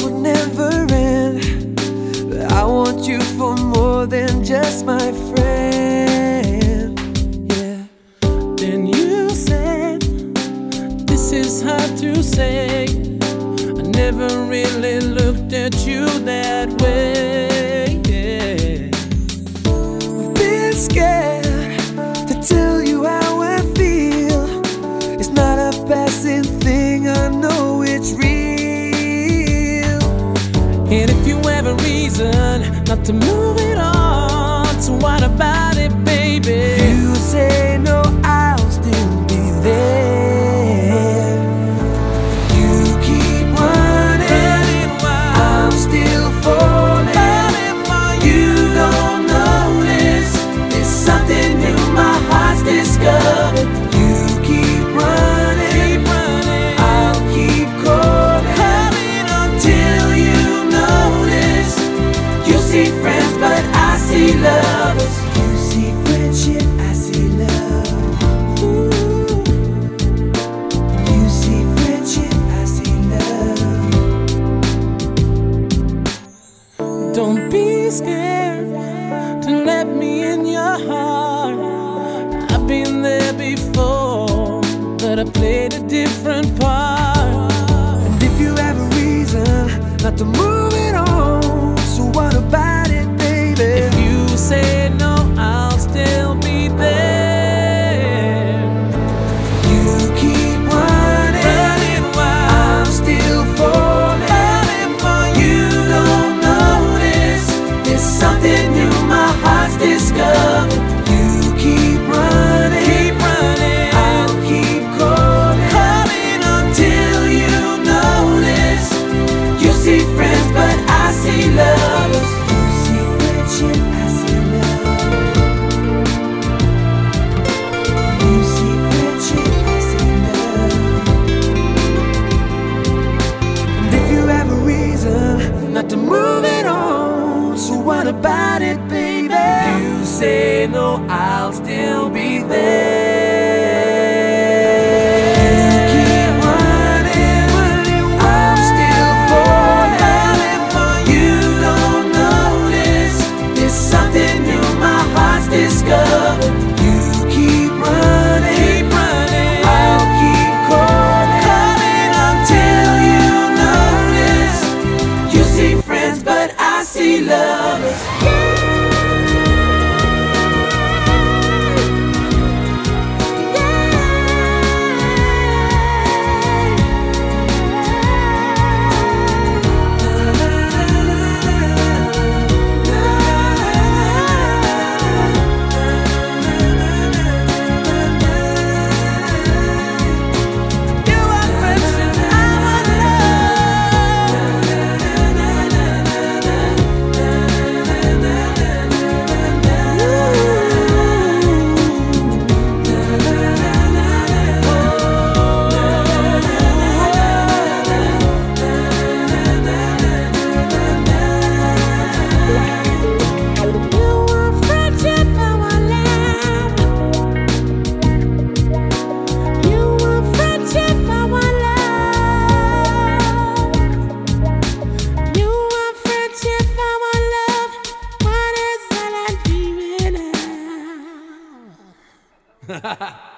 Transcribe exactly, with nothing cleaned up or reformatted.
would never end, but I want you for more than just my friend. Yeah. Then you said, this is hard to say, I never really looked at you that way. Yeah. I've been scared to tell you how I feel. It's not a passing thing, I know it's real. And if you have a reason not to move it on, so what about it, baby? If you say no, I'll still be there. You keep running, I'm still falling. You don't notice there's something new my heart's discovered. You keep running, I'll keep calling until you notice. You see friends, but I see lovers. You see friendship, I see love. Ooh. You see friendship, I see love. Don't be scared to let me in your heart. I've been there before, but I played a different part. And if you have a reason not to move it on, so what about it, baby? If you say no, I'll still be there. You keep running, I'm still falling. You don't notice there's something new my heart's discovered. You keep running, I'll keep calling until you notice. You see friends, but I see lovers. You see friendship, I see love. You see friendship, I see love. And if you have a reason not to move it on, so what about it, baby? You say no, I'll still be there. You keep running, I'm still falling. You don't notice there's something new my heart's discovered. You keep running, I'll keep calling until you notice. You see friends, but I see lovers. Ha ha ha.